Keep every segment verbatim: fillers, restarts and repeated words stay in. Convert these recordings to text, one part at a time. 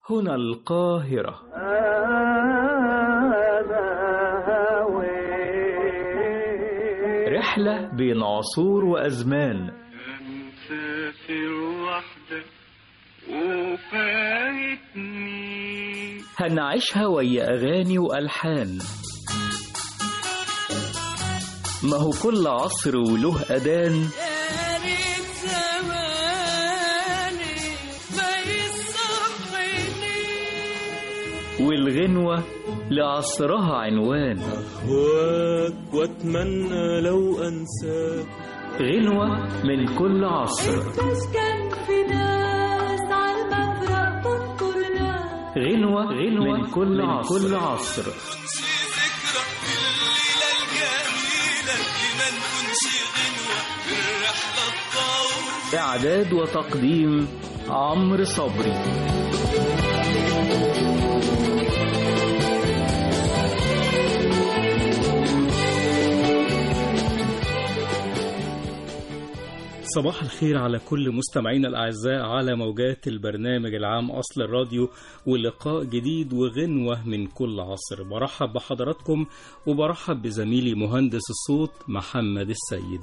هنا القاهرة. رحلة بين عصور وأزمان، مسافر وحدك وفايتني، هنعيشها ويا أغاني وألحان. ما هو كل عصر وله أذان، والغنوة لعصرها عنوان. أهواك وأتمنى لو أنساك، غنوة من كل عصر، غنوة غنوة من كل عصر, كل عصر. إعداد وتقديم عمرو صبري. صباح الخير على كل مستمعينا الأعزاء على موجات البرنامج العام أصل الراديو، ولقاء جديد وغنوة من كل عصر. برحب بحضراتكم وبرحب بزميلي مهندس الصوت محمد السيد.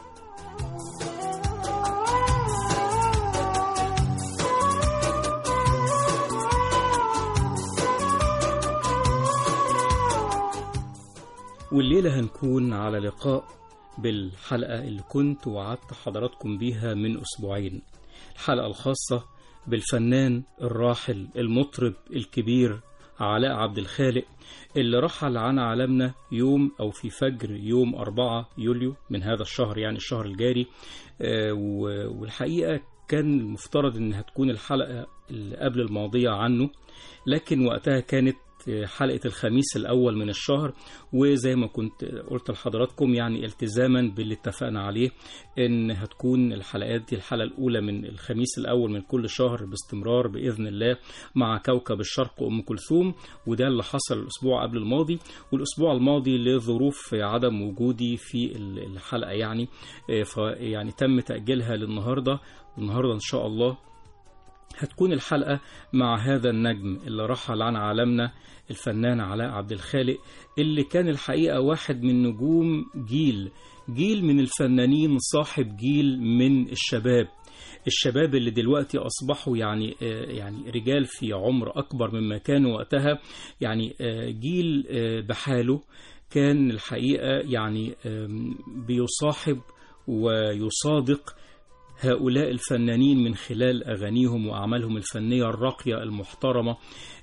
والليلة هنكون على لقاء بالحلقة اللي كنت وعدت حضراتكم بيها من أسبوعين، الحلقة الخاصة بالفنان الراحل المطرب الكبير علاء عبد الخالق، اللي رحل عن عالمنا يوم أو في فجر يوم أربعة يوليو من هذا الشهر، يعني الشهر الجاري. والحقيقة كان المفترض أنها تكون الحلقة اللي قبل الماضية عنه، لكن وقتها كانت حلقة الخميس الأول من الشهر، وزي ما كنت قلت لحضراتكم يعني التزاما باللي اتفقنا عليه إن هتكون الحلقات دي الحلقة الأولى من الخميس الأول من كل شهر باستمرار بإذن الله مع كوكب الشرق أم كلثوم. وده اللي حصل الأسبوع قبل الماضي، والأسبوع الماضي لظروف عدم وجودي في الحلقة يعني فيعني تم تأجيلها للنهاردة. والنهاردة إن شاء الله هتكون الحلقة مع هذا النجم اللي رحل عن عالمنا، الفنان علاء عبد الخالق، اللي كان الحقيقة واحد من نجوم جيل جيل من الفنانين، صاحب جيل من الشباب الشباب اللي دلوقتي أصبحوا يعني يعني رجال في عمر أكبر مما كانوا وقتها، يعني جيل بحاله. كان الحقيقة يعني بيصاحب ويصادق هؤلاء الفنانين من خلال أغانيهم وأعمالهم الفنية الراقية المحترمة،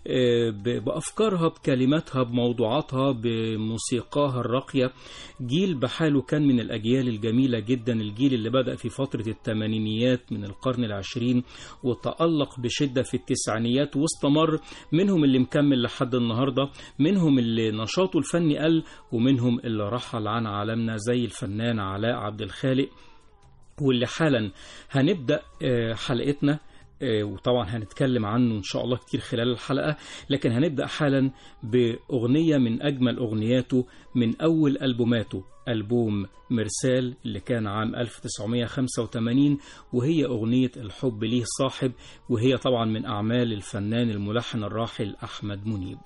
بأفكارها، بكلماتها، بموضوعاتها، بموسيقاها الراقية. جيل بحاله كان من الأجيال الجميلة جدا، الجيل اللي بدأ في فترة الثمانينيات من القرن العشرين وتألق بشدة في التسعينيات واستمر، منهم اللي مكمل لحد النهاردة، منهم اللي نشاطه الفني قل، ومنهم اللي رحل عن عالمنا زي الفنان علاء عبد الخالق، واللي حالا هنبدأ حلقتنا، وطبعا هنتكلم عنه إن شاء الله كتير خلال الحلقة. لكن هنبدأ حالا بأغنية من أجمل أغنياته من أول ألبوماته، ألبوم مرسال اللي كان عام ألف وتسعمائة وخمسة وثمانين، وهي أغنية الحب ليه صاحب، وهي طبعا من أعمال الفنان الملحن الراحل أحمد منيب.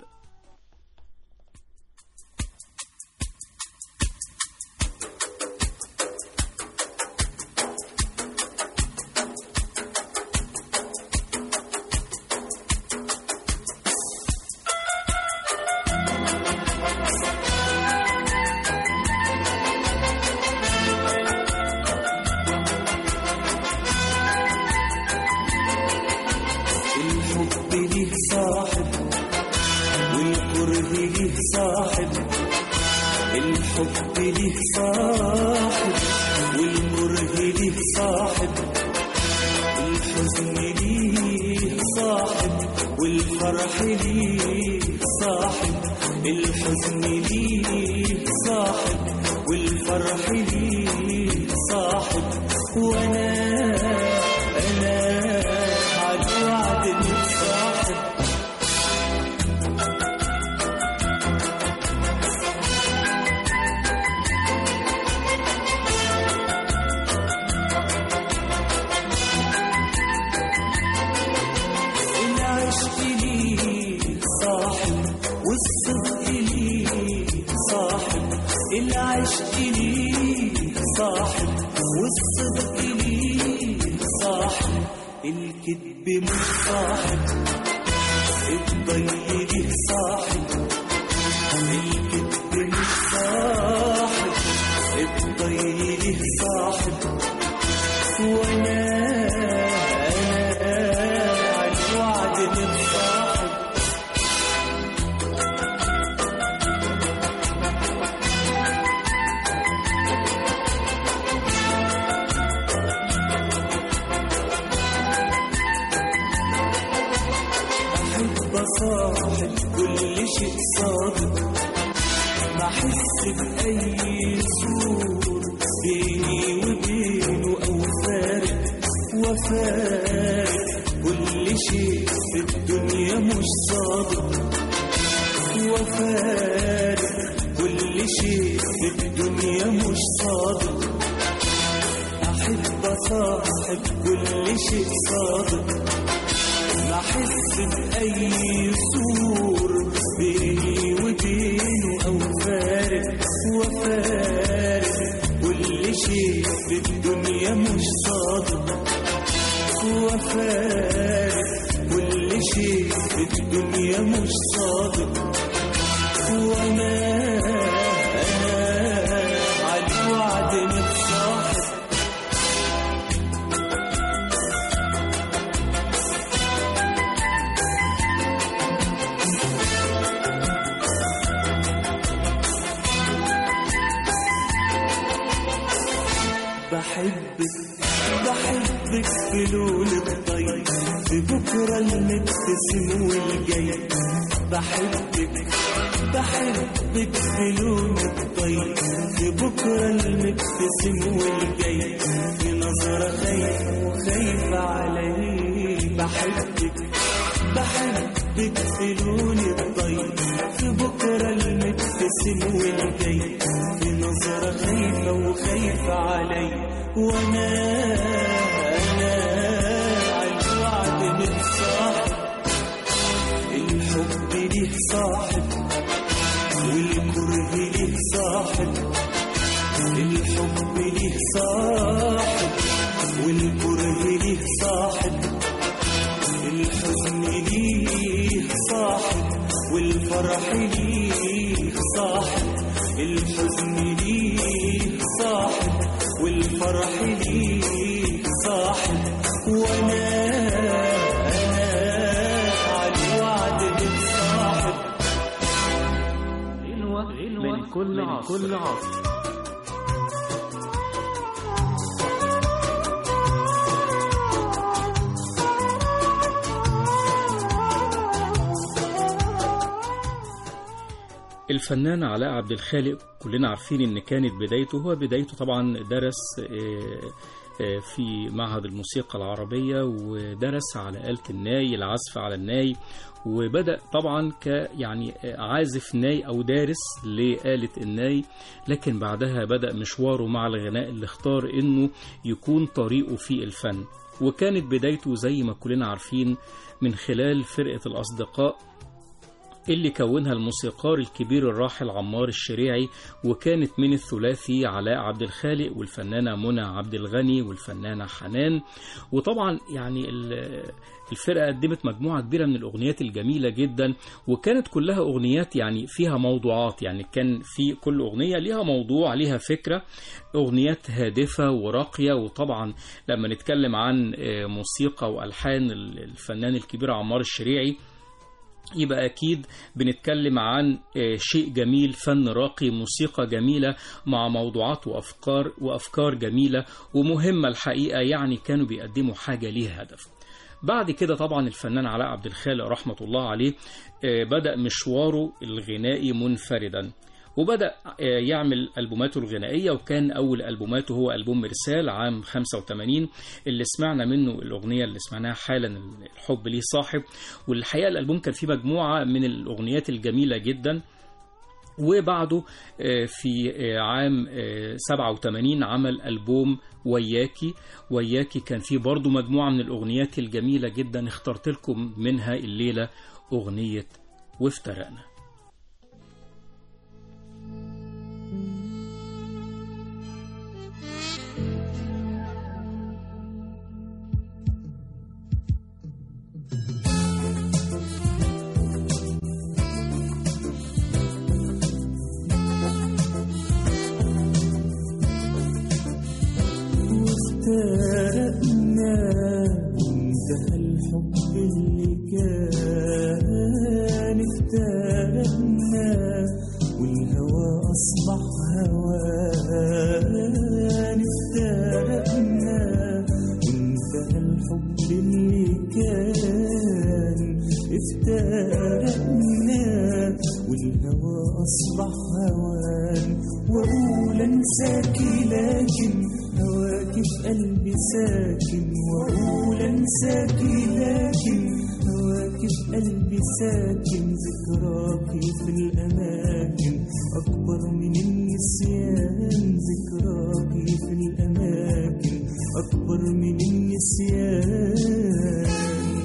إن عشت لي أحب أصاحب كل شيء صادق، بحس بأي سور بيني وبينه أو فارق وفارق، كل شيء في الدنيا مش صادق وفارق، كل شيء في الدنيا مش صادق. أحب أصاحب كل شيء صادق، بحس بأي سور بيني وبينه أو فارق وفارق، كل شيء في الدنيا مش صادق وفارق، كل شيء في الدنيا مش صادق. وأنا أنا على الوعد متصاحب، بحبك بحبك في لون الطيب، في بكرة المبتسم والجاي. بحبك بحبك في لون الطيب، في بكرة المبتسم والجاي، في نظرة خايفة وخايفة علي. بحبك بحبك في لون الطيب، في بكرة المبتسم والجاي، في نظرة خايفة وخايفة علي. وانا انا على الوعد متصاحب، الحب ليه صاحب والكره ليه صاحب، الحب ليه صاحب والكره ليه صاحب، الحزن ليه صاحب والفرح ليه صاحب، الحزن ليه صاحب والفرح ليه صاحب. وانا انا على الوعد متصاحب، من كل عصر. الفنان علاء عبد الخالق كلنا عارفين ان كانت بدايته، هو بدايته طبعا درس في معهد الموسيقى العربية، ودرس على آلة الناي، العزف على الناي، وبدأ طبعا ك يعني عازف ناي أو دارس لآلة الناي. لكن بعدها بدأ مشواره مع الغناء اللي اختار إنه يكون طريقه في الفن، وكانت بدايته زي ما كلنا عارفين من خلال فرقة الأصدقاء اللي كونها الموسيقار الكبير الراحل عمار الشريعي، وكانت من الثلاثي علاء عبد الخالق والفنانة منى عبد الغني والفنانة حنان. وطبعا يعني الفرقة قدمت مجموعة كبيرة من الأغنيات الجميلة جدا، وكانت كلها أغنيات يعني فيها موضوعات، يعني كان في كل أغنية ليها موضوع، ليها فكرة، أغنيات هادفة وراقية. وطبعا لما نتكلم عن موسيقى وألحان الفنان الكبير عمار الشريعي يبقى أكيد بنتكلم عن شيء جميل، فن راقي، موسيقى جميلة مع موضوعات وأفكار وأفكار جميلة ومهمة الحقيقة، يعني كانوا بيقدموا حاجة ليها هدف. بعد كده طبعا الفنان علاء عبد الخالق رحمة الله عليه بدأ مشواره الغنائي منفردا، وبدأ يعمل ألبوماته الغنائية، وكان أول ألبوماته هو ألبوم مرسال عام خمسة وثمانين اللي سمعنا منه الأغنية اللي سمعناها حالا، الحب ليه صاحب. والحقيقة الألبوم كان فيه مجموعة من الأغنيات الجميلة جدا. وبعده في عام سبعة وثمانين عمل ألبوم وياكي. وياكي كان فيه برضو مجموعة من الأغنيات الجميلة جدا، اخترت لكم منها الليلة أغنية وافترقنا. افترقنا وانتهى الحب اللي كان، افترقنا والهوى أصبح هوان، افترقنا وانتهى الحب اللي كان، افترقنا والهوى أصبح هوان، وأقول أنساكي لكن هواكي في قلبي ساكن، وأقول أنساكي لكن هواكي في قلبي ساكن، ذكراكي في الأماكن أكبر من النسيان، ذكراكي في الأماكن أكبر من النسيان.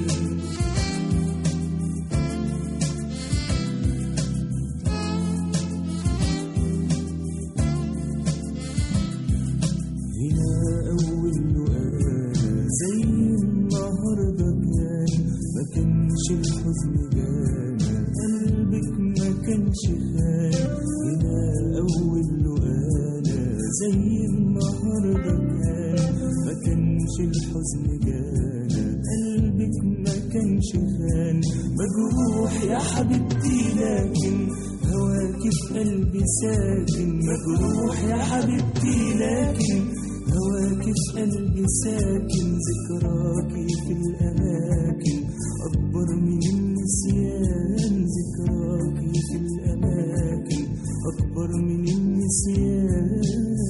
هنا أول لقاء زي النهاردة كان، ما كانش الحزن جانا قلبك ما كانش خان. هنا أول لقاء زي النهاردة كان، ما كانش الحزن جانا قلبك ما كانش خان. مجروح يا حبيبتي لكن هواكي في قلبي ساكن، مجروح يا حبيبتي لكن هواكي في قلبي ساكن، ذكراكي في الأماكن أكبر من النسيان، ذكراكي في الأماكن أكبر من النسيان.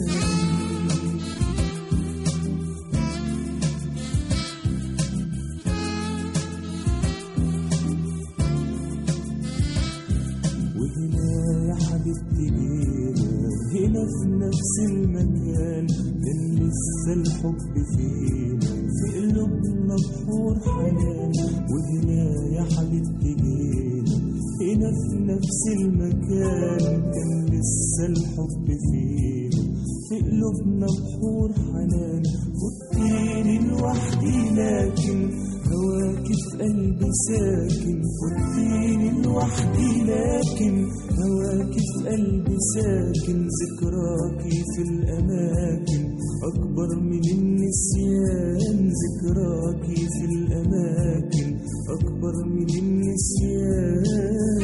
وهنا يا حبيبتي جينا هنا في نفس المكان، كان لسه الحب فينا في قلوبنا بحور حنان. وهنا يا حبيبتي جينا هنا في نفس المكان، كان لسه الحب فينا في قلوبنا بحور حنان. خدتيني لوحدي لكن هواكي في قلبي ساكن، خدتيني لوحدي لكن هواكي في قلبي ساكن، ذكراكي في الأماكن أكبر من النسيان، ذكراكي في الأماكن أكبر من النسيان.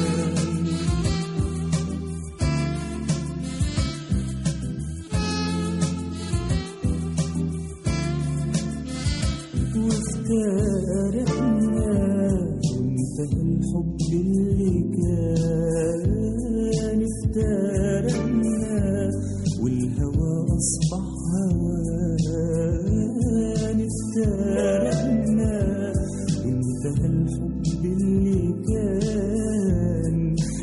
وافترقنا وانتهى الحب اللي كان، افترقنا والهوى أصبح هوان، افترقنا وانتهى الحب اللي كان،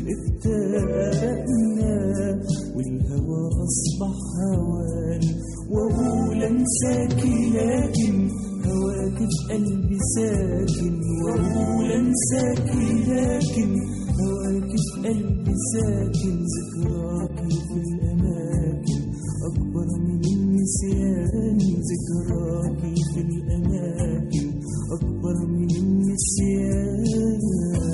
افترقنا والهوى أصبح هوان. وأقول أنساكي لكن هواكي في قلبي ساكن، وأقول أنساكي لكن هواكي في قلبي ساكن، ذكراكي في الأماكن أكبر من النسيان، ذكراكي في الأماكن أكبر من النسيان.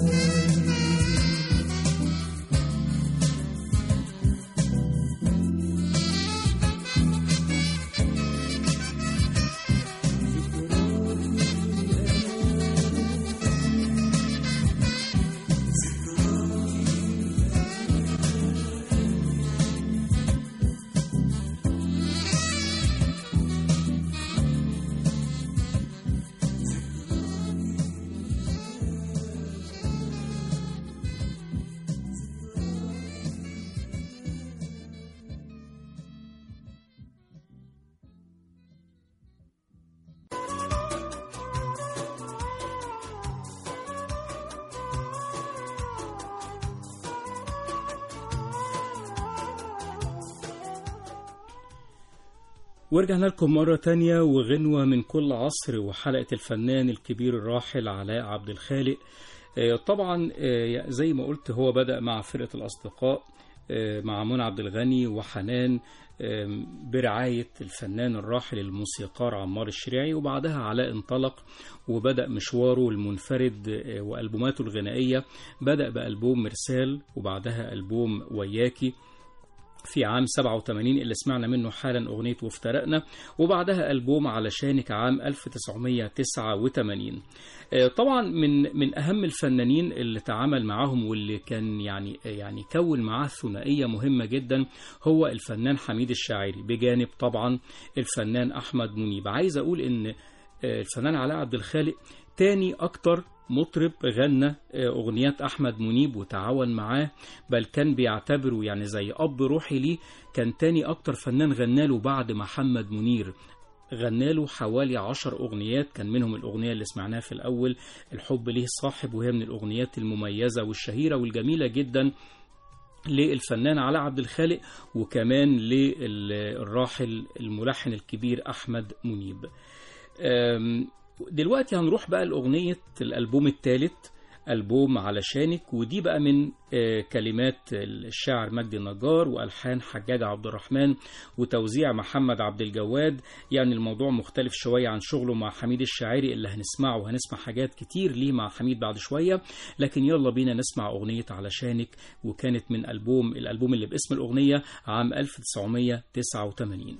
ورجعنا لكم مرة تانية وغنوة من كل عصر، وحلقة الفنان الكبير الراحل علاء عبد الخالق. طبعا زي ما قلت هو بدأ مع فرقة الأصدقاء مع منى عبد الغني وحنان برعاية الفنان الراحل الموسيقار عمار الشريعي، وبعدها علاء انطلق وبدأ مشواره المنفرد وألبوماته الغنائية. بدأ بألبوم مرسال وبعدها ألبوم وياكي في عام سبعة وثمانين اللي سمعنا منه حالا أغنية وافترقنا، وبعدها ألبوم علشانك عام ألف وتسعمائة وتسعة وثمانين. طبعا من من أهم الفنانين اللي تعامل معهم واللي كان يعني يعني كون معاه ثنائية مهمة جدا هو الفنان حميد الشاعري، بجانب طبعا الفنان أحمد منيب. عايز أقول إن الفنان علاء عبد الخالق تاني أكتر مطرب غنى أغنيات أحمد منيب وتعاون معاه، بل كان بيعتبره يعني زي أب روحي ليه. كان تاني أكتر فنان غناله بعد محمد منير، غناله حوالي عشر أغنيات، كان منهم الأغنية اللي سمعناها في الأول الحب ليه صاحب، وهي من الأغنيات المميزة والشهيرة والجميلة جدا للفنان علاء عبد الخالق، وكمان للراحل الملحن الكبير أحمد منيب. دلوقتي هنروح بقى لأغنية الألبوم الثالث، ألبوم علشانك، ودي بقى من كلمات الشاعر مجدي النجار وألحان حجاج عبد الرحمن وتوزيع محمد عبد الجواد. يعني الموضوع مختلف شوية عن شغله مع حميد الشاعري اللي هنسمعه، وهنسمع حاجات كتير ليه مع حميد بعد شوية. لكن يلا بينا نسمع أغنية علشانك، وكانت من ألبوم الألبوم اللي باسم الأغنية عام ألف وتسعمية وتسعة وثمانين.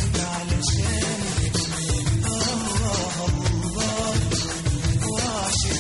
وعشق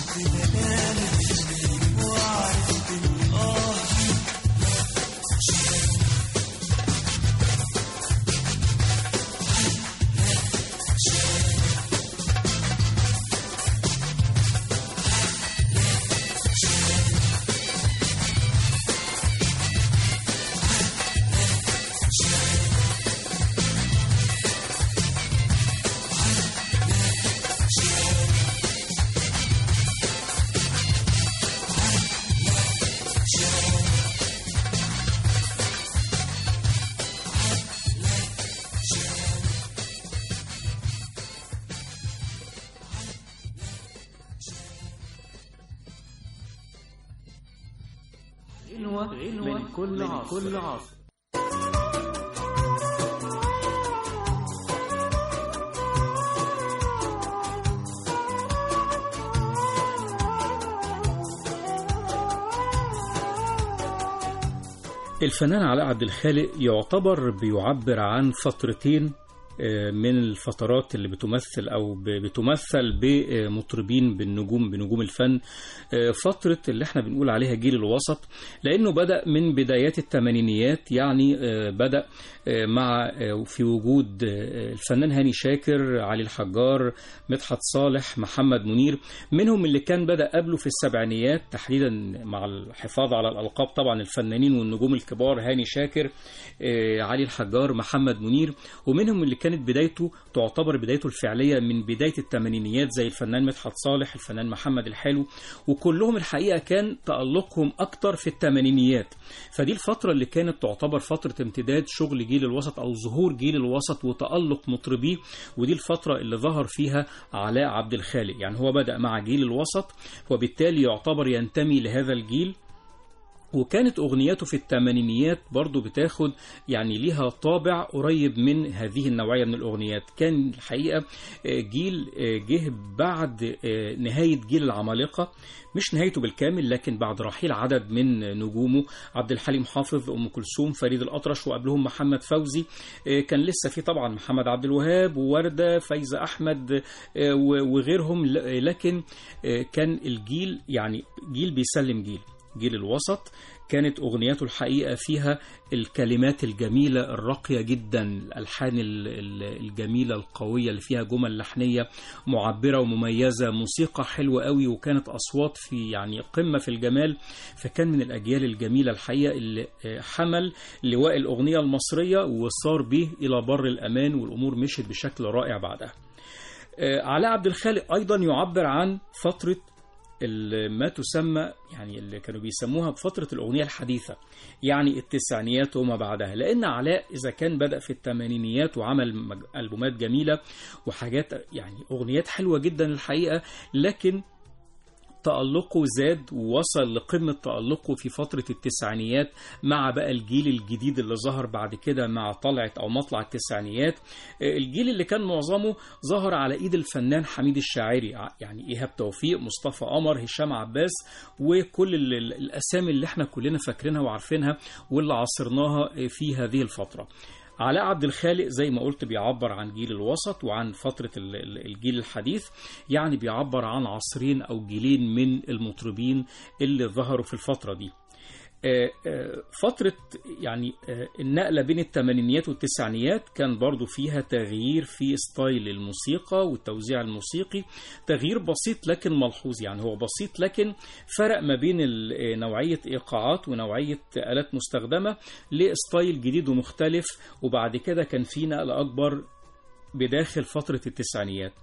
غنوة من كل عصر. الفنان علاء عبد الخالق يعتبر بيعبر عن فترتين من الفترات اللي بتمثل أو بتمثل بمطربين بالنجوم بنجوم الفن، فترة اللي احنا بنقول عليها جيل الوسط، لأنه بدأ من بدايات الثمانينيات. يعني بدأ مع في وجود الفنان هاني شاكر، علي الحجار، مدحت صالح، محمد منير، منهم اللي كان بدأ قبله في السبعينيات تحديدا مع الحفاظ على الألقاب طبعا الفنانين والنجوم الكبار هاني شاكر، علي الحجار، محمد منير، ومنهم اللي كانت بدايته تعتبر بدايته الفعلية من بداية الثمانينيات زي الفنان مدحت صالح، الفنان محمد الحلو، وكلهم الحقيقة كان تألقهم أكتر في الثمانينيات. فدي الفترة اللي كانت تعتبر فترة امتداد شغل جيل الوسط أو ظهور جيل الوسط وتألق مطربيه، ودي الفترة اللي ظهر فيها علاء عبد الخالق. يعني هو بدأ مع جيل الوسط وبالتالي يعتبر ينتمي لهذا الجيل، وكانت أغنياته في الثمانينيات برضو بتاخد يعني ليها طابع قريب من هذه النوعية من الأغنيات. كان الحقيقة جيل جه بعد نهاية جيل العمالقة، مش نهايته بالكامل لكن بعد رحيل عدد من نجومه، عبد الحليم حافظ، أم كلثوم، فريد الأطرش، وقبلهم محمد فوزي. كان لسه في طبعا محمد عبد الوهاب ووردة، فايزة أحمد وغيرهم، لكن كان الجيل يعني جيل بيسلم جيل. جيل الوسط كانت أغنياته الحقيقة فيها الكلمات الجميلة الراقية جدا، الألحان الجميلة القوية اللي فيها جمل لحنية معبرة ومميزة، موسيقى حلوة قوي، وكانت أصوات في يعني قمة في الجمال. فكان من الأجيال الجميلة الحقيقة اللي حمل لواء الأغنية المصرية وصار به إلى بر الأمان، والأمور مشت بشكل رائع بعدها. علاء عبد الخالق أيضا يعبر عن فترة ما تسمى يعني اللي كانوا بيسموها بفترة الأغنية الحديثة، يعني التسعينيات وما بعدها، لأن علاء إذا كان بدأ في الثمانينيات وعمل ألبومات جميلة وحاجات يعني أغنيات حلوة جدا الحقيقة، لكن تألقه زاد ووصل لقمة تألقه في فترة التسعينيات مع بقى الجيل الجديد اللي ظهر بعد كده مع طلعة أو مطلع التسعينيات، الجيل اللي كان معظمه ظهر على إيد الفنان حميد الشاعري، يعني إيهاب توفيق، مصطفى قمر، هشام عباس، وكل الأسامي اللي احنا كلنا فاكرينها وعارفينها واللي عاصرناها في هذه الفترة. علاء عبد الخالق زي ما قلت بيعبر عن جيل الوسط وعن فترة الجيل الحديث، يعني بيعبر عن عصرين أو جيلين من المطربين اللي ظهروا في الفترة دي. فترة يعني النقلة بين الثمانينيات والتسعينيات كان برضو فيها تغيير في ستايل الموسيقى والتوزيع الموسيقي، تغيير بسيط لكن ملحوظ، يعني هو بسيط لكن فرق ما بين نوعية إيقاعات ونوعية آلات مستخدمة لستايل جديد ومختلف. وبعد كده كان في نقلة أكبر بداخل فترة التسعينيات.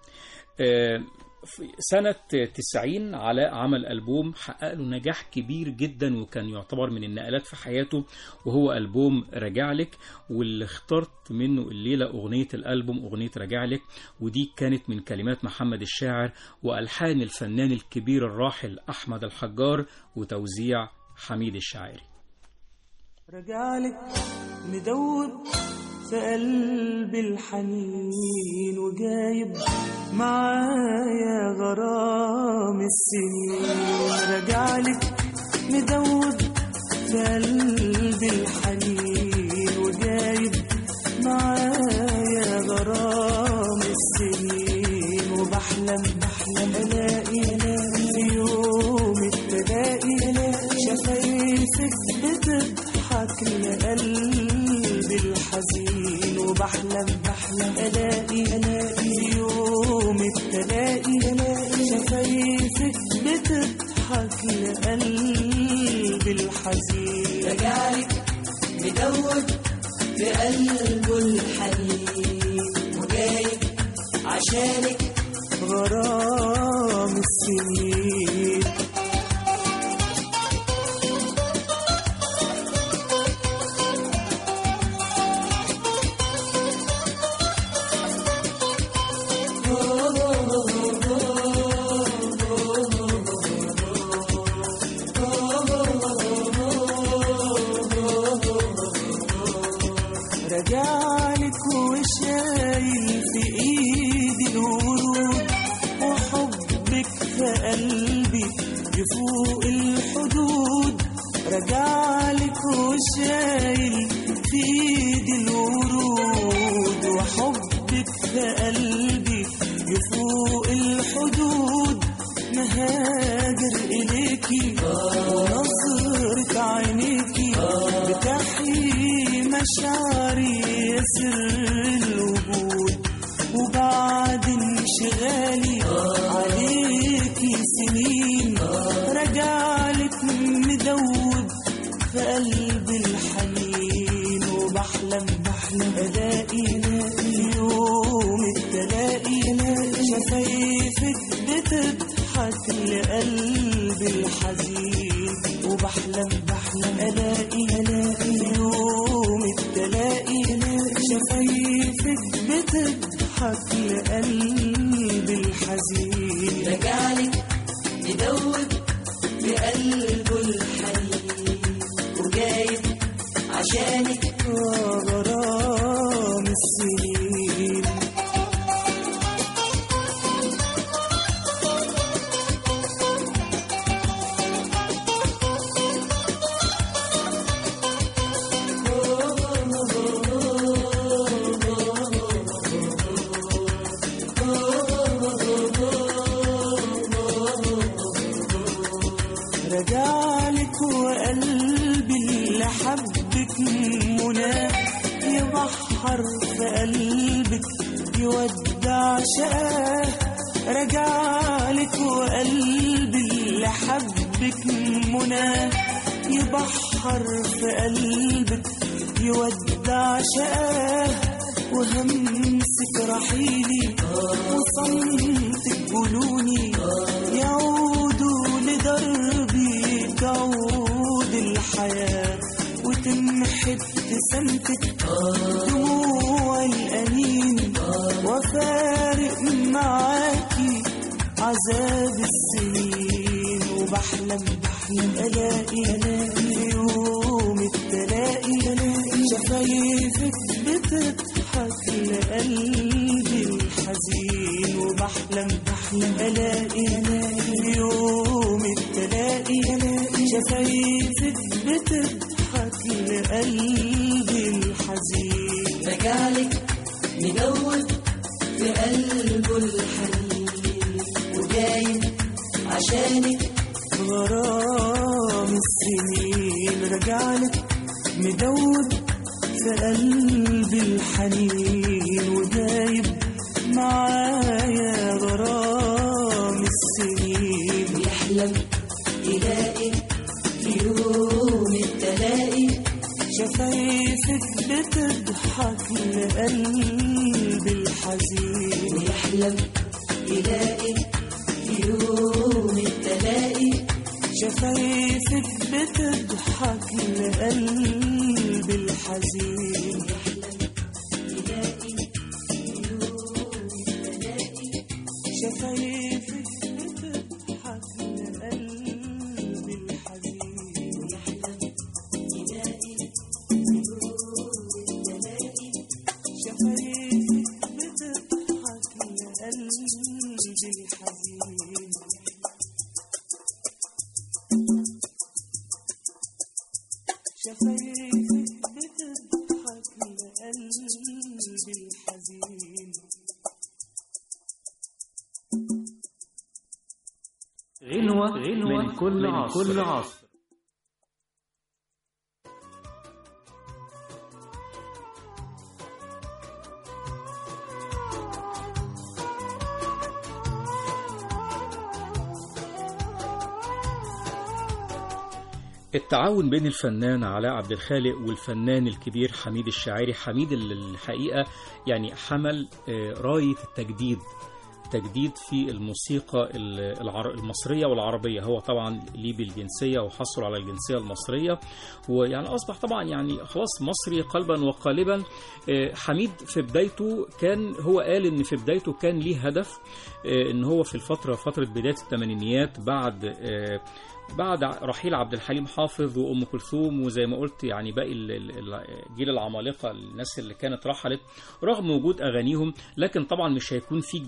سنة تسعين علاء عمل ألبوم حقق له نجاح كبير جدا وكان يعتبر من النقلات في حياته، وهو ألبوم رجعلك، واللي اخترت منه الليلة أغنية الألبوم أغنية رجعلك، ودي كانت من كلمات محمد الشاعر وألحان الفنان الكبير الراحل أحمد الحجار وتوزيع حميد الشاعري. رجعلك مدوب في قلب الحنين وجايب معايا غرام السنين، رجعلك مدوب في قلب الحنين وجايب معايا غرام السنين، وبحلم بحلم الاقي في يوم التلاقي شفايفك بتضحك لقلبي الحزين، وبحلم بحلم الاقي الاقي في يوم التلاقي شفايفك بتضحك لقلبي الحزين، رجعلك مدوب في قلبه الحنين وجايب عشانك غرام السنين. في قلبي يفوق الحدود، رجعلك وشايل في ايدي الورود، وحبك في قلبي يفوق الحدود، مهاجر إليكي ونظرة عينيكي بتحيي مشاعري يا سر الوجود، وبعد انشغالي عليكي سنين رجعلك مدوب في قلبي الحنين، وبحلم بحلم ألاقي في يوم التلاقي شفايفك بتضحك لقلبي الحزين، وبحلم بحلم ألاقي ألاقي يوم التلاقي شفايفك بتضحك لقلبي الحزين، رجعلك يدوب بقلبه الحنين، وجايب عشانك غرام السنين. رجعلك وقلبي اللي حبك منى يبحر في قلبك يودع شقاه، رجعلك وقلبي اللي حبك منى يبحر في قلبك يودع شقاه، وهمسك رحيلي وصمتك قولوني يعودوا لدربي، تعود الحياة وتمحي ابتسامتك دموع الأنين، وفارق معاكي عذاب السنين، وبحلم بحلم ألاقي ألاقي في يوم التلاقي شفايفك بتضحك لقلبي الحزين، وبحلم بحلم ألاقي ألاقي في يوم التلاقي شفايفك بتضحك لقلبي الحزين، رجعلك مدوب في قلبه الحنين، وجايب عشانك غرام السنين، رجعلك مدوب في قلبي الحنين، وجايب معايا غرام السنين، يحلم يلاقي في يوم التلاقي شفايفك بتضحك لقلبي الحزين، ويحلم يلاقي في يوم التلاقي شفايفك بتضحك لقلبي الحزين، يلاقي في يوم التلاقي شفايفك بتضحك لقلبي الحزين، يلاقي في يوم التلاقي شفايفك بتضحك لقلبي الحزين. شفايفك بتضحك لقلبي الحزين. غنوة غنوة من كل عصر, كل عصر. التعاون بين الفنان علاء عبد الخالق والفنان الكبير حميد الشاعري. حميد الحقيقة يعني حمل راية التجديد تجديد في الموسيقى المصرية والعربية. هو طبعا ليه بالجنسية وحصل على الجنسية المصرية، ويعني أصبح طبعا يعني خلاص مصري قلبا وقالبا. حميد في بدايته كان هو قال إن في بدايته كان ليه هدف، إن هو في الفترة فترة بداية الثمانينيات بعد بعد رحيل عبد الحليم حافظ وأم كلثوم وزي ما قلت يعني باقي الجيل العمالقة، الناس اللي كانت رحلت رغم وجود أغانيهم، لكن طبعا مش هيكون في جديد ليهم.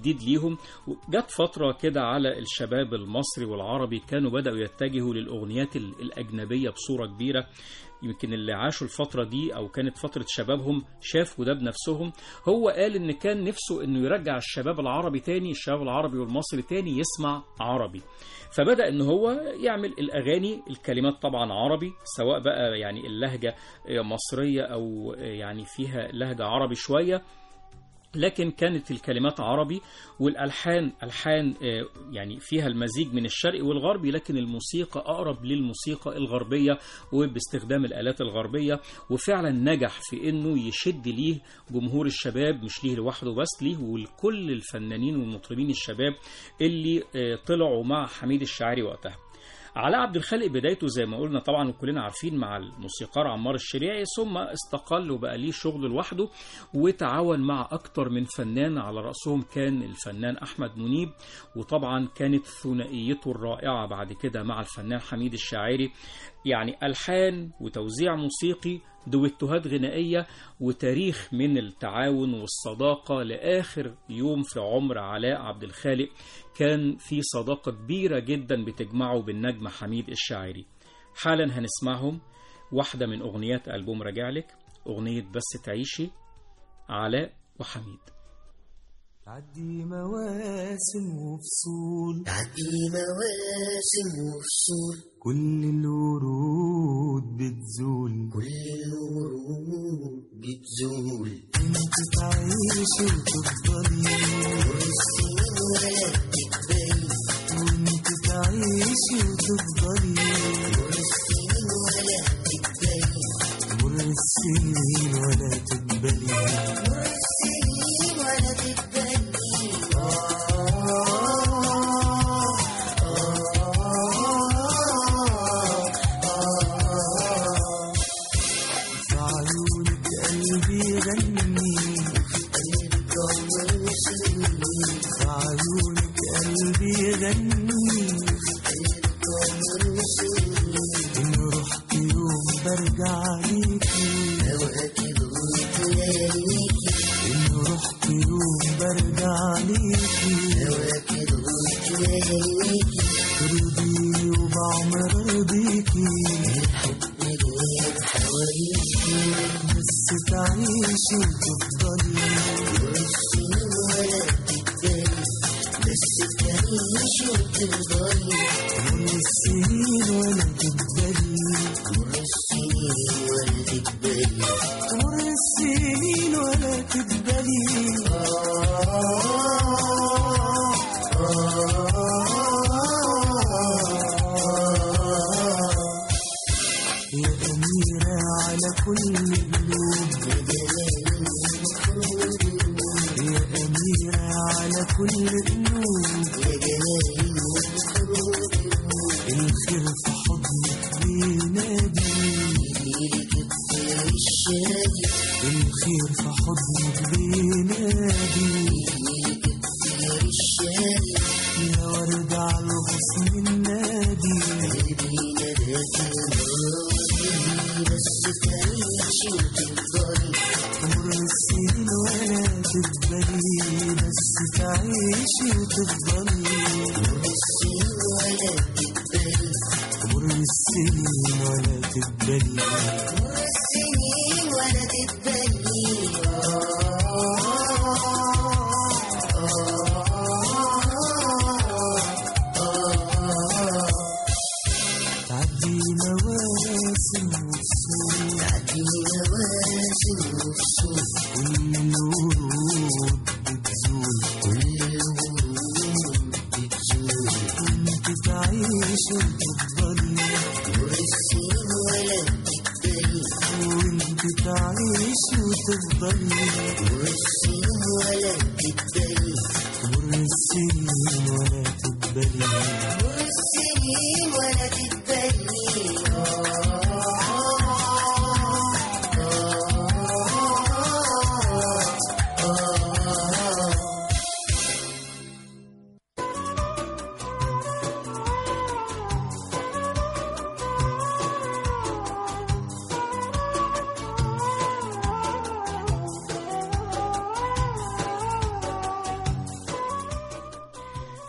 عليهم. جت فترة كده على الشباب المصري والعربي كانوا بدأوا يتجهوا للأغنيات الأجنبية بصورة كبيرة. يمكن اللي عاشوا الفترة دي أو كانت فترة شبابهم شافوا ده بنفسهم. هو قال إن كان نفسه إنه يرجع الشباب العربي تاني، الشباب العربي والمصري تاني يسمع عربي. فبدأ إن هو يعمل الأغاني الكلمات طبعا عربي، سواء بقى يعني اللهجة مصرية أو يعني فيها لهجة عربي شوية، لكن كانت الكلمات عربي والألحان ألحان يعني فيها المزيج من الشرقي والغربي، لكن الموسيقى أقرب للموسيقى الغربية وباستخدام الآلات الغربية. وفعلا نجح في أنه يشد ليه جمهور الشباب، مش ليه لوحده بس، ليه ولكل الفنانين والمطربين الشباب اللي طلعوا مع حميد الشاعري وقتها. علاء عبد الخالق بدايته زي ما قلنا طبعا وكلنا عارفين مع الموسيقار عمار الشريعي، ثم استقل وبقى ليه شغل لوحده وتعاون مع أكتر من فنان، على رأسهم كان الفنان أحمد منيب، وطبعا كانت ثنائيته الرائعة بعد كده مع الفنان حميد الشاعري. يعني ألحان وتوزيع موسيقي، دويتوهات غنائية، وتاريخ من التعاون والصداقة لآخر يوم في عمر علاء عبد الخالق. كان في صداقة كبيرة جدا بتجمعه بالنجم حميد الشاعري. حالا هنسمعهم واحدة من أغنيات ألبوم راجعلك، أغنية بس تعيشي، علاء وحميد. تعدي مواسم وفصول، تعدي مواسم وفصول، كل الورود بتزول، كل الورود بتزول، انت تعيشي وتفضلي، والسنين ولا تكبري، وانت تعيشي وتفضلي، والسنين ولا تكبري، مر السنين ولا تقبلي، مر السنين ولا تكبري.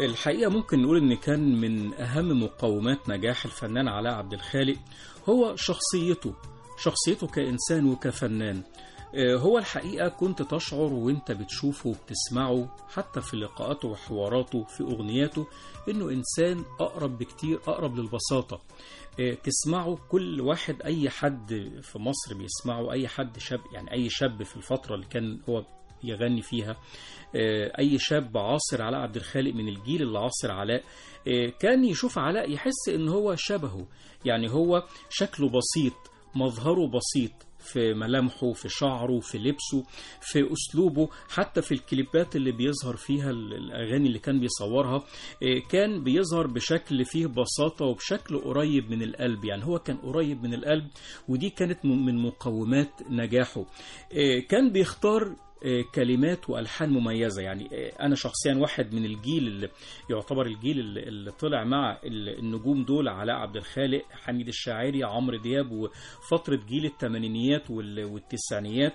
الحقيقة ممكن نقول إن كان من أهم مقومات نجاح الفنان علاء عبد الخالق هو شخصيته شخصيته كإنسان وكفنان. هو الحقيقة كنت تشعر وانت بتشوفه وبتسمعه حتى في لقاءاته وحواراته في أغنياته إنه إنسان أقرب بكتير، أقرب للبساطة. تسمعه كل واحد، أي حد في مصر بيسمعه، أي حد شاب، يعني أي شاب في الفترة اللي كان هو يغني فيها، أي شاب عاصر علاء عبد الخالق من الجيل اللي عاصر علاء كان يشوف علاء يحس إن هو شبهه. يعني هو شكله بسيط، مظهره بسيط، في ملامحه، في شعره، في لبسه، في أسلوبه، حتى في الكليبات اللي بيظهر فيها الأغاني اللي كان بيصورها كان بيظهر بشكل فيه بساطة وبشكل قريب من القلب. يعني هو كان قريب من القلب، ودي كانت من مقومات نجاحه. كان بيختار كلمات وألحان مميزة. يعني أنا شخصيا واحد من الجيل اللي يعتبر الجيل اللي طلع مع النجوم دول، علاء عبد الخالق، حميد الشاعري، عمرو دياب، وفترة جيل الثمانينيات والتسعينيات،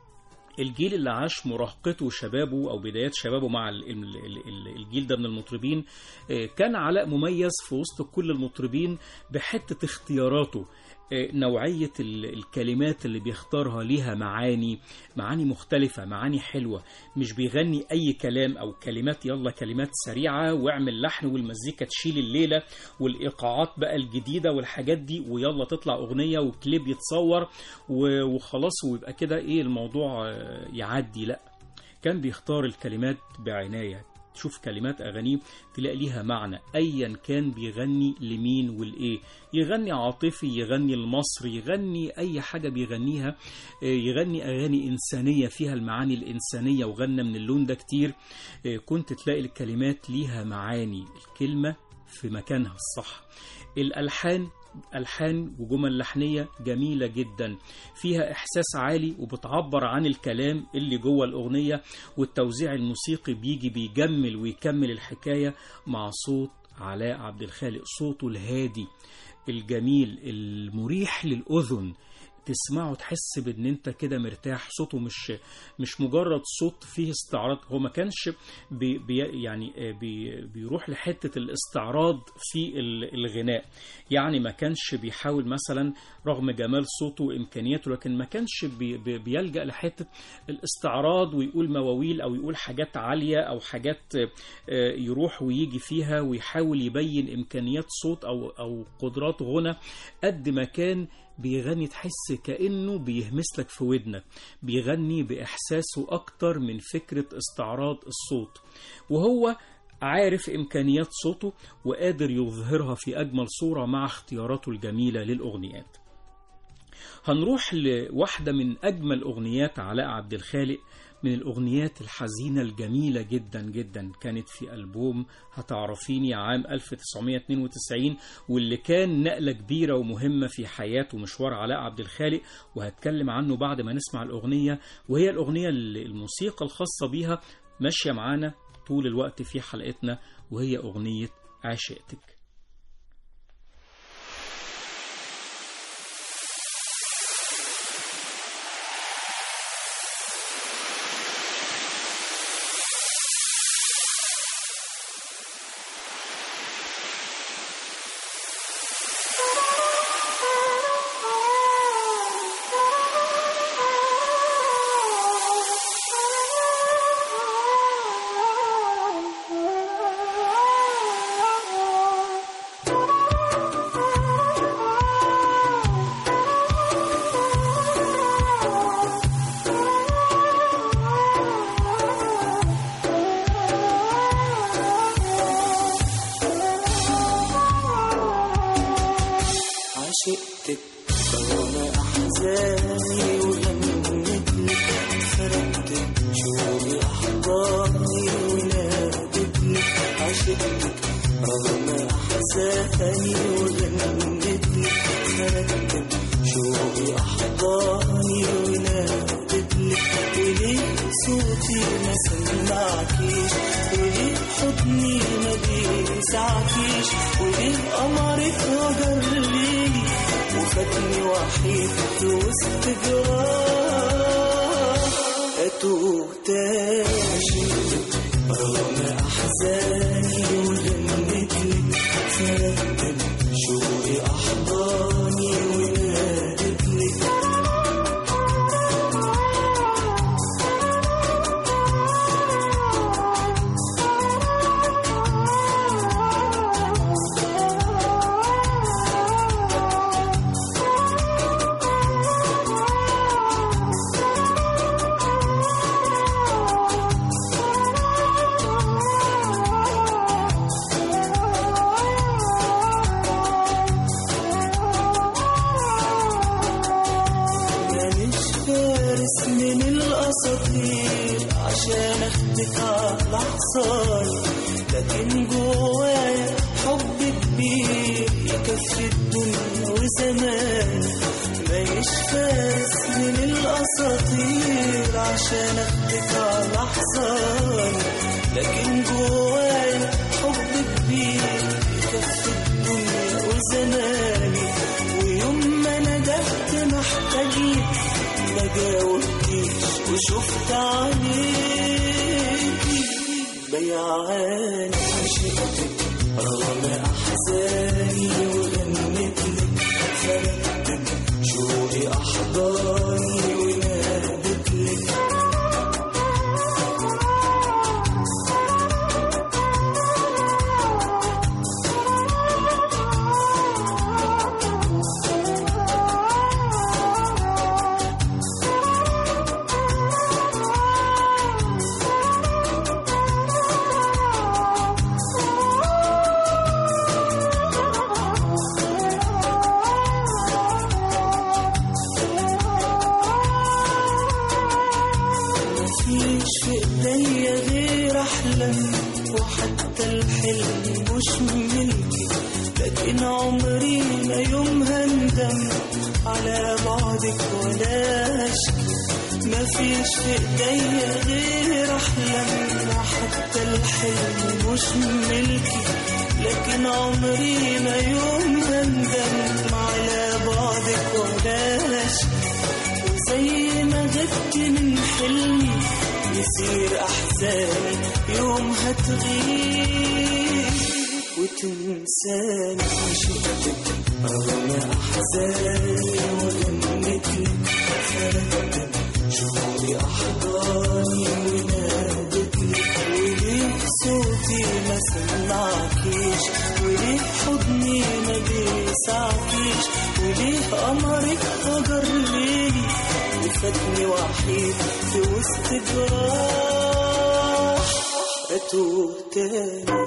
الجيل اللي عاش مراهقته وشبابه أو بدايات شبابه مع الجيل ده من المطربين. كان علاء مميز في وسط كل المطربين بحتة اختياراته، نوعية الكلمات اللي بيختارها ليها معاني معاني مختلفة، معاني حلوة. مش بيغني أي كلام أو كلمات يلا كلمات سريعة واعمل لحن والمزيكا تشيل الليلة والإيقاعات بقى الجديدة والحاجات دي ويلا تطلع أغنية وكليب يتصور وخلاص ويبقى كده إيه الموضوع يعدي. لا، كان بيختار الكلمات بعناية. تشوف كلمات أغانيه تلاقي ليها معنى أيا كان بيغني لمين والإيه. يغني عاطفي، يغني المصري، يغني أي حاجة بيغنيها، يغني أغاني إنسانية فيها المعاني الإنسانية وغنى من اللون ده كتير. كنت تلاقي الكلمات ليها معاني، الكلمة في مكانها الصح. الألحان ألحان وجمل لحنية جميلة جدا، فيها إحساس عالي وبتعبر عن الكلام اللي جوه الأغنية، والتوزيع الموسيقي بيجي بيجمل ويكمل الحكاية مع صوت علاء عبد الخالق، صوته الهادي الجميل المريح للأذن. تسمعه تحس بان انت كده مرتاح. صوته مش مش مجرد صوت فيه استعراض. هو ما كانش بي بي يعني بي بيروح لحتة الاستعراض في الغناء. يعني ما كانش بيحاول مثلا رغم جمال صوته وامكانياته، لكن ما كانش بي بي بيلجأ لحتة الاستعراض ويقول مواويل او يقول حاجات عالية او حاجات يروح ويجي فيها ويحاول يبين امكانيات صوت او او قدرات غنى. قد ما كان بيغني تحس كأنه بيهمس لك في ودنك، بيغني بإحساسه أكتر من فكرة استعراض الصوت، وهو عارف إمكانيات صوته وقادر يظهرها في أجمل صورة مع اختياراته الجميلة للأغنيات. هنروح لواحدة من أجمل أغنيات علاء عبد الخالق، من الأغنيات الحزينة الجميلة جدا جدا، كانت في ألبوم هتعرفيني عام ألف وتسعمائة واثنين وتسعين، واللي كان نقلة كبيرة ومهمة في حياة ومشوار علاء عبد الخالق، وهتكلم عنه بعد ما نسمع الأغنية. وهي الأغنية اللي الموسيقى الخاصة بيها ماشية معانا طول الوقت في حلقتنا، وهي أغنية عشقتك. عشقتك رغم أحزاني وغنتني، فرقتك شوقي أحضاني ونادتني. عشقتك رغم أحزاني وغنتني، فرقتك شوقي أحضاني ونادتني. وليه صوتي ما سمعكيش، وليه حضني ما بيسعكيش، وليه قمرك هجر ليلي وفاتني وحيد في وسط جراح. أتوه تاني رغم أحزاني فرقت شوقي أحضاني ونادتني من الأساطير عشان أخدك على حصاني، لكن جوايا حب كبير يكفي الدنيا وزمان. مايش فارس من الأساطير عشان أخدك على حصاني، لكن جوايا حب كبير يكفي الدنيا وزماني. ويوم ما ندهت محتاجين ما جاوبتيش وشفت عليكي بيعاني. عشقتك رغم أحزاني وغنتلك، فرقتك شوقي أحضاني ونادتلك. وحتى الحلم مش ملكي، لكن عمري ما يوم هندم على بعدك ولا أشكي. ما فيش في ايديا غير أحلم، وحتى الحلم مش ملكي، لكن عمري ما يوم هندم على بعدك ولا أشكي. وزي ما غبت من حلمي يصير أحزاني يوم هتغيب وتنساني. عشقتك رغم أحزاني وغنتلك، فرقتك شوقي أحضاني ونادتلك. وليه صوتي ما سمعكيش، وليه حضني ما بيسعكيش، وليه قمرك هجر ليلي وفاتني وحيد في وسط جراح أتوه تاني.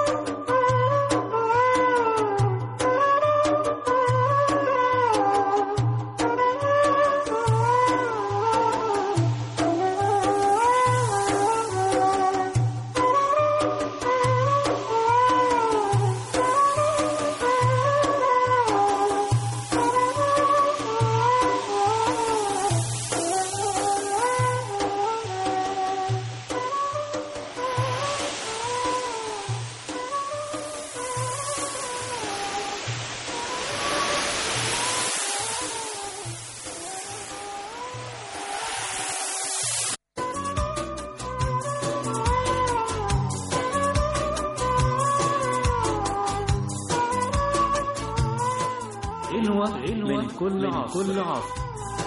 من كل عصر. كل عصر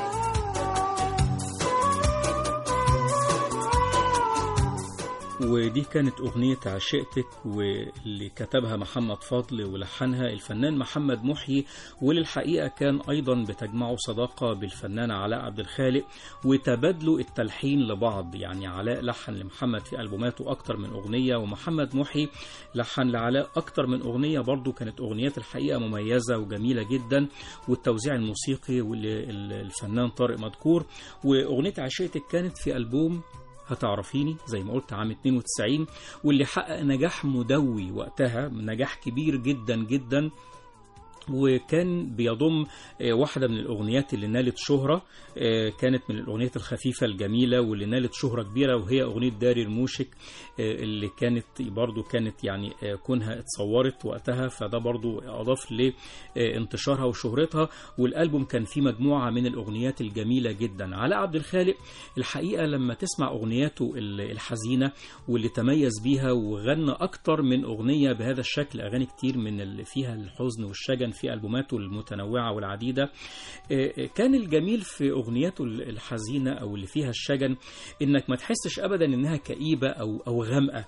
ودي كانت أغنية عشقتك، واللي كتبها محمد فضل ولحنها الفنان محمد محيي، وللحقيقة كان أيضا بتجمعه صداقة بالفنان علاء عبد الخالق، وتبادلوا التلحين لبعض. يعني علاء لحن لمحمد في ألبوماته أكتر من أغنية، ومحمد محيي لحن لعلاء أكتر من أغنية. برضو كانت أغنيات الحقيقة مميزة وجميلة جدا، والتوزيع الموسيقي والفنان طارق مدكور. وأغنية عشقتك كانت في ألبوم هتعرفيني زي ما قلت عام اتنين وتسعين، واللي حقق نجاح مدوي وقتها، نجاح كبير جدا جدا. وكان بيضم واحدة من الأغنيات اللي نالت شهرة، كانت من الأغنيات الخفيفة الجميلة واللي نالت شهرة كبيرة، وهي أغنية داري الموشك اللي كانت برضو كانت يعني كونها اتصورت وقتها، فده برضو أضاف لانتشارها وشهرتها. والألبوم كان فيه مجموعة من الأغنيات الجميلة جدا. علاء عبد الخالق الحقيقة لما تسمع أغنياته الحزينة واللي تميز بيها وغنى أكتر من أغنية بهذا الشكل، أغاني كتير من اللي فيها الحزن والشجن في ألبوماته المتنوعة والعديدة، كان الجميل في أغنياته الحزينة أو اللي فيها الشجن إنك ما تحسش أبدا إنها كئيبة أو أو غامقة.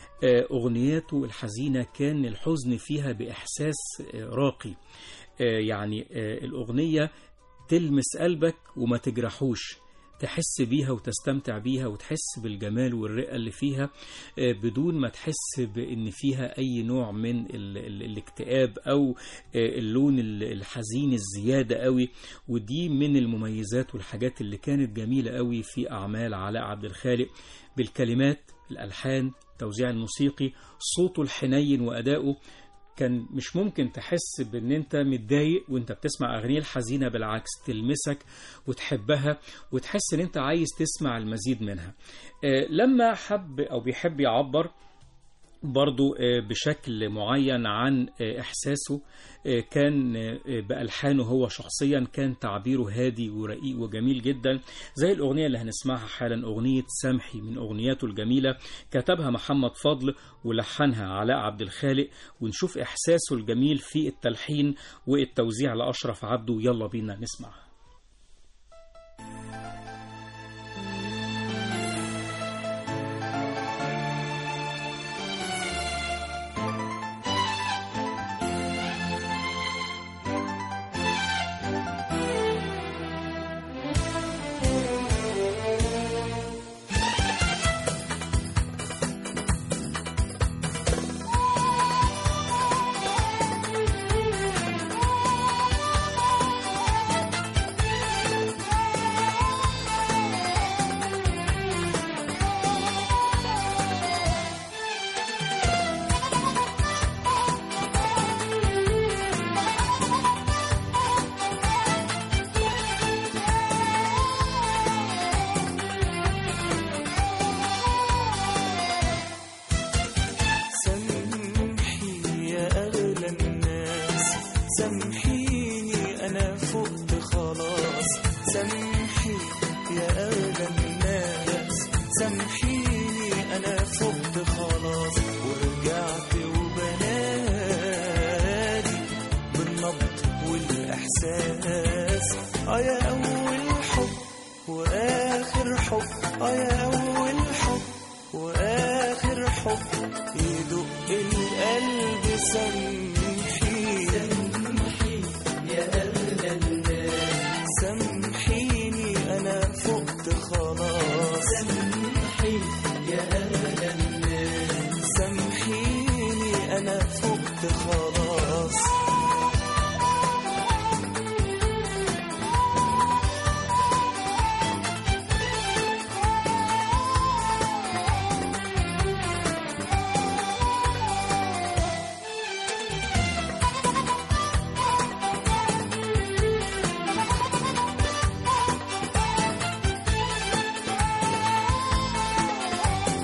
أغنياته الحزينة كان الحزن فيها بإحساس راقي، يعني الأغنية تلمس قلبك وما تجرحوش، تحس بيها وتستمتع بيها وتحس بالجمال والرقة اللي فيها بدون ما تحس بأن فيها أي نوع من ال ال الاكتئاب أو اللون الحزين الزيادة قوي. ودي من المميزات والحاجات اللي كانت جميلة قوي في أعمال علاء عبد الخالق، بالكلمات، الألحان، التوزيع الموسيقي، صوته الحنين وأدائه. كان مش ممكن تحس بان انت متضايق وانت بتسمع اغنية الحزينة، بالعكس تلمسك وتحبها وتحس ان انت عايز تسمع المزيد منها. لما حب او بيحب يعبر برضو بشكل معين عن إحساسه، كان بألحانه هو شخصيا كان تعبيره هادي ورقيق وجميل جدا، زي الأغنية اللي هنسمعها حالا، أغنية سامحي، من أغنياته الجميلة، كتبها محمد فضل ولحنها علاء عبد الخالق. ونشوف إحساسه الجميل في التلحين والتوزيع لأشرف عبده. يلا بينا نسمعها.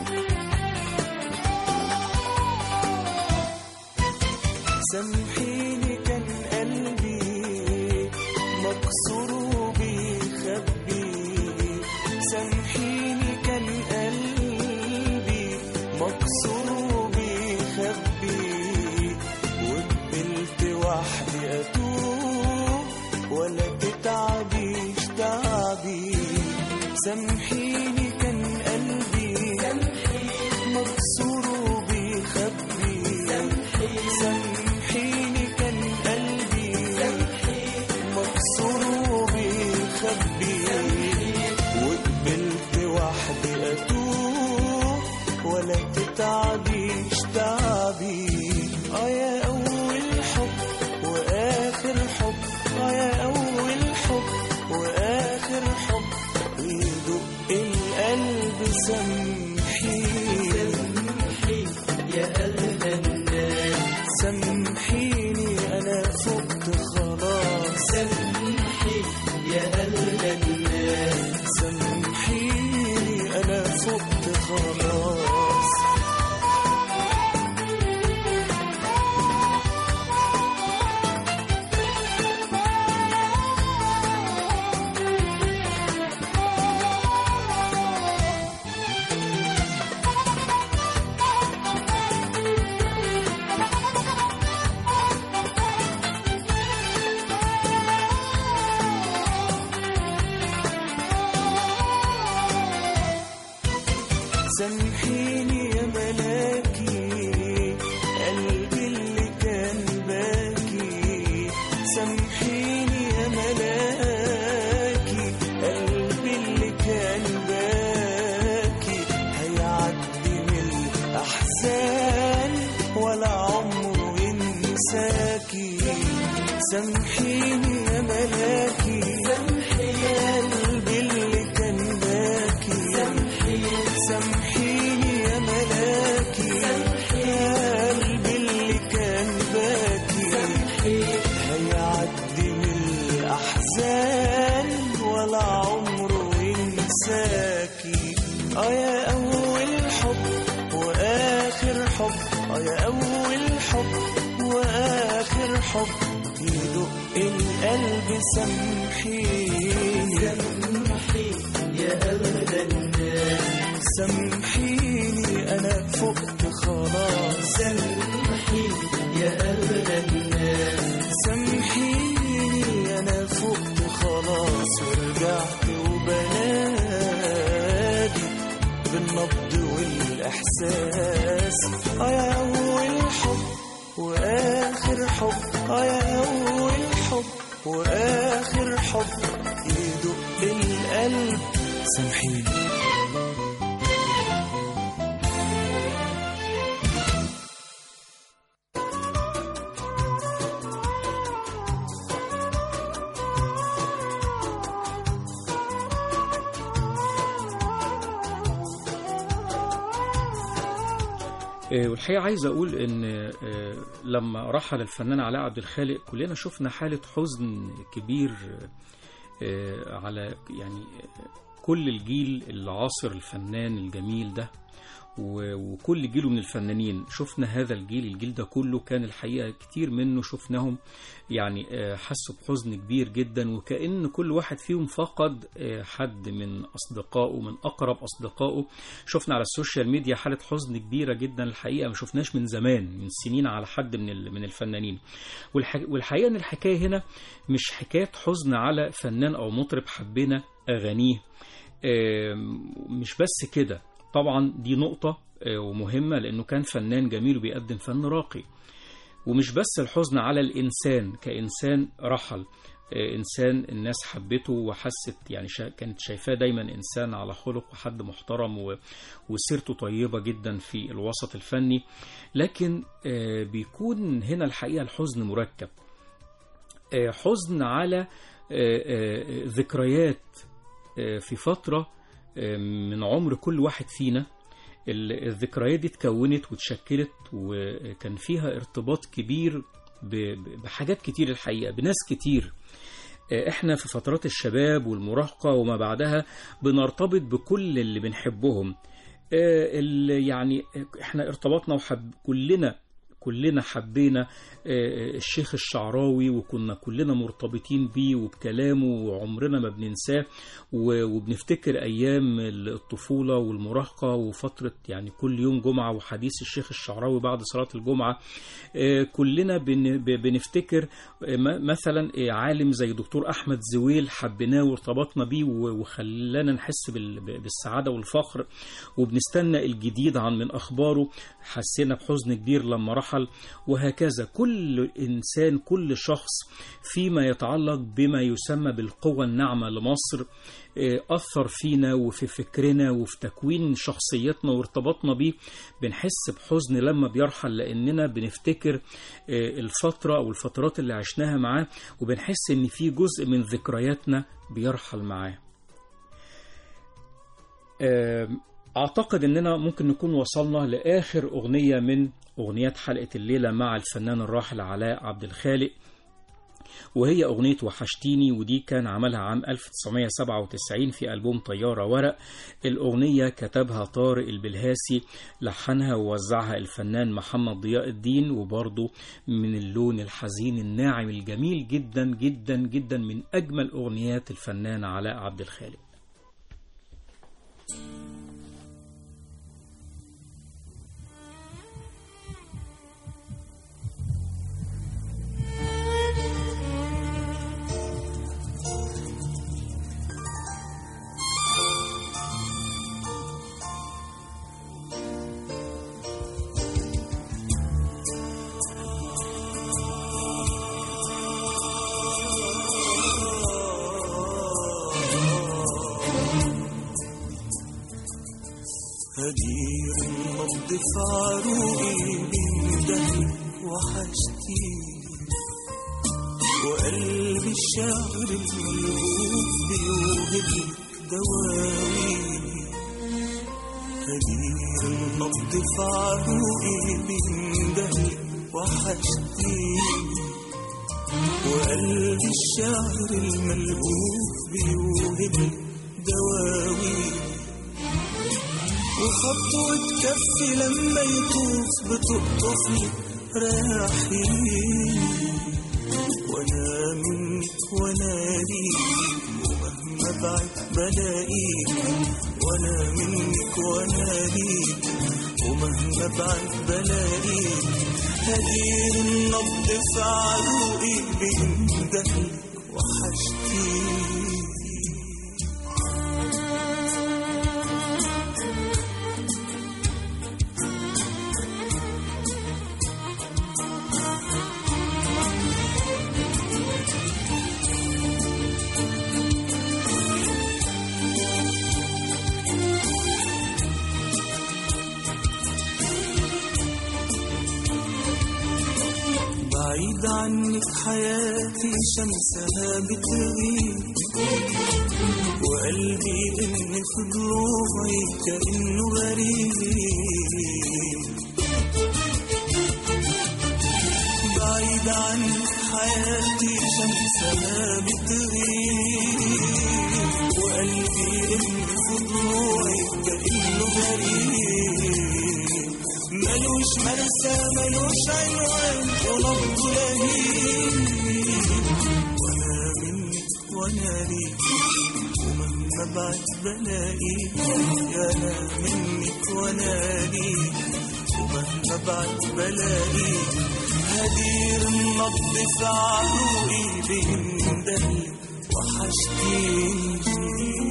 سامحيني سامحيني يا ملاكي قلبي اللي كان باكي، سامحيني يا ملاكي قلبي اللي كان باكي، هيعدي من الأحزان ولا عمره ينساكي. سامحيني يا ملاكي قلبي اللي كان باكي، سامحيني يا ملاكي قلبي اللي كان باكي، هيعدي من الأحزان ولا عمره ينساكي. اه يا أول حب وآخر حب، اه يا أول حب وآخر حب، يدق القلب سامحيني يا أغلى الناس، سامحيني أنا فقت خلاص، سامحيني يا أغلى الناس، سامحيني أنا فقت خلاص، ورجعت وبنادي بالنبض والإحساس. اه يا أول حب وآخر حب، اه يا أول حب وآخر حب، يدق القلب سامحيني. والحقيقة عايز أقول إن لما رحل الفنان علاء عبد الخالق كلنا شفنا حالة حزن كبير على يعني كل الجيل العاصر الفنان الجميل ده، وكل جيله من الفنانين. شفنا هذا الجيل الجيل ده كله كان الحقيقة كتير منه شفناهم يعني حسوا بحزن كبير جدا، وكأن كل واحد فيهم فقد حد من أصدقائه من أقرب أصدقائه. شفنا على السوشيال ميديا حالة حزن كبيرة جدا الحقيقة ما شفناش من زمان من سنين على حد من من الفنانين. والحقيقة أن الحكاية هنا مش حكاية حزن على فنان أو مطرب حبينا أغانيه، مش بس كده. طبعا دي نقطة ومهمة لأنه كان فنان جميل وبيقدم فن راقي، ومش بس الحزن على الإنسان كإنسان رحل، إنسان الناس حبته وحست يعني شا كانت شايفاه دايما إنسان على خلق وحد محترم وسيرته طيبة جدا في الوسط الفني، لكن بيكون هنا الحقيقة الحزن مركب، حزن على ذكريات في فترة من عمر كل واحد فينا. الذكريات دي اتكونت وتشكلت وكان فيها ارتباط كبير بحاجات كتير الحقيقة، بناس كتير. احنا في فترات الشباب والمراهقة وما بعدها بنرتبط بكل اللي بنحبهم، يعني احنا ارتبطنا وحب كلنا كلنا حبينا الشيخ الشعراوي وكنا كلنا مرتبطين بيه وبكلامه وعمرنا ما بننساه، وبنفتكر أيام الطفولة والمراهقة وفترة يعني كل يوم جمعة وحديث الشيخ الشعراوي بعد صلاة الجمعة. كلنا بنفتكر مثلا عالم زي دكتور أحمد زويل حبيناه وارتبطنا بيه وخلانا نحس بالسعادة والفخر، وبنستنى الجديد عن من أخباره، حسينا بحزن كبير لما رحل. وهكذا كل إنسان كل شخص فيما يتعلق بما يسمى بالقوة الناعمة لمصر أثر فينا وفي فكرنا وفي تكوين شخصيتنا وارتبطنا بيه، بنحس بحزن لما بيرحل لأننا بنفتكر الفترة أو الفترات اللي عشناها معاه، وبنحس إن في جزء من ذكرياتنا بيرحل معاه. أعتقد أننا ممكن نكون وصلنا لآخر أغنية من أغنيات حلقة الليلة مع الفنان الراحل علاء عبد الخالق، وهي أغنية وحشتيني، ودي كان عملها عام ألف وتسعمائة وسبعة وتسعين في ألبوم طيارة ورق. الأغنية كتبها طارق البلهاسي، لحنها ووزعها الفنان محمد ضياء الدين، وبرضه من اللون الحزين الناعم الجميل جدا جدا جدا، من أجمل أغنيات الفنان علاء عبد الخالق. هدير النبض في عروقي بيندهلك وحشتيني، وقلبي الشاعر الملهوف بيوهبلك دواويني. هدير النبض في عروقي بيندهلك وحشتيني، وقلبي الشاعر الملهوف بيوهبلك دواويني. وخطوة كفي لما يطوف بتقطفلي راحيني، وانا منك وانا ليكي ومهما بعد بلاقيكي، وانا منك وانا ليكي ومهما بعد بلاقيكي. هدير النبض في عروقي بيندهلك وحشتيني. بعيد عنك حياتي شمسها بتغيب، وقلبي إن في ضلوعي كأنه غريب. بعيد عنك حياتي شمسها بتغيب، وقلبي إن في ضلوعي كأنه غريب. ملوش مرسى ملوش عنوان ونبض لهيب، وانا منك وانا ليك ومهما بعد بلاقيك. يا انا منك وانا ليك ومهما بعد بلاقيك. هدير النبض في عروقي بيندهلك وحشتيني.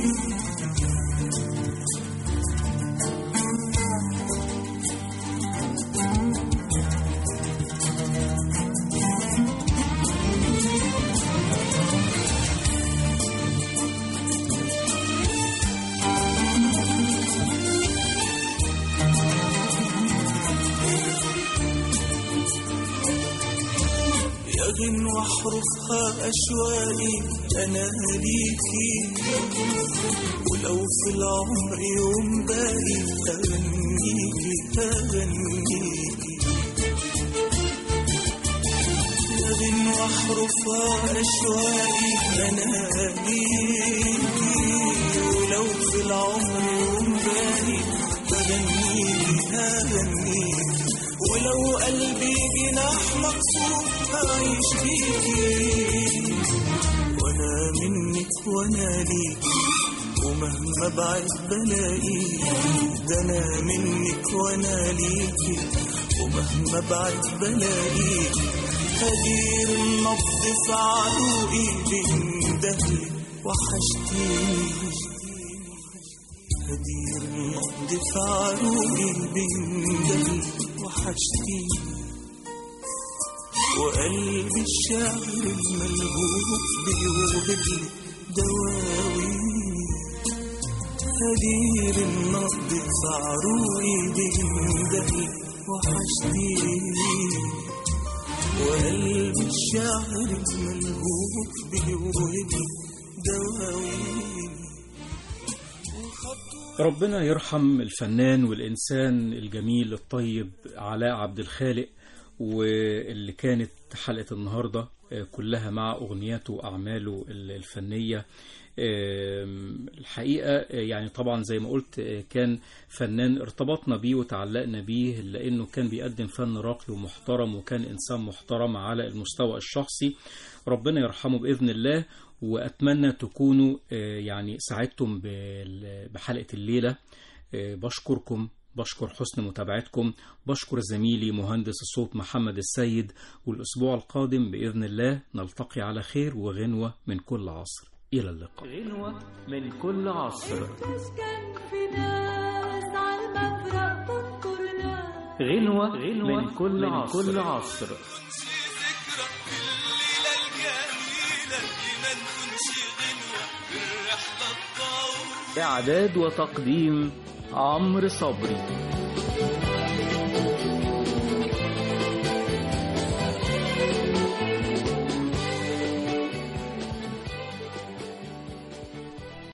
غن واحرفها أشواقي أنا ليكي، ولو في العمر يوم باقي أغنيكي أغنيكي. غن واحرفها أشواقي أنا ليكي، ولو في العمر يوم باقي أغنيكي أغنيكي. ولو قلبي جناح مقصود هعيش بيكي، وانا منك وانا ليكي ومهما بعد بلاقيكي. ده انا منك وانا ليكي ومهما بعد بلاقيكي. هدير النبض في عروقي بيندهلك وحشتيني. هدير النبض في عروقي بيندهلك وحشتيني، وقلبي الشاعر الملهوف بيوهبلك دواويني. هدير النبض في عروقي بيندهلك وحشتيني، وقلبي الشاعر الملهوف بيوهبلك دواويني. ربنا يرحم الفنان والإنسان الجميل الطيب علاء عبد الخالق، واللي كانت حلقة النهاردة كلها مع أغنياته وأعماله الفنية. الحقيقة يعني طبعا زي ما قلت كان فنان ارتبطنا بيه وتعلقنا بيه، لأنه كان بيقدم فن راقي ومحترم، وكان إنسان محترم على المستوى الشخصي. ربنا يرحمه بإذن الله. وأتمنى تكونوا يعني سعدتم بحلقة الليلة. بشكركم، بشكر حسن متابعتكم، بشكر زميلي مهندس الصوت محمد السيد. والأسبوع القادم بإذن الله نلتقي على خير وغنوة من كل عصر. إلى اللقاء. غنوة من كل عصر. غنوة من كل عصر. إعداد وتقديم عمرو صبري.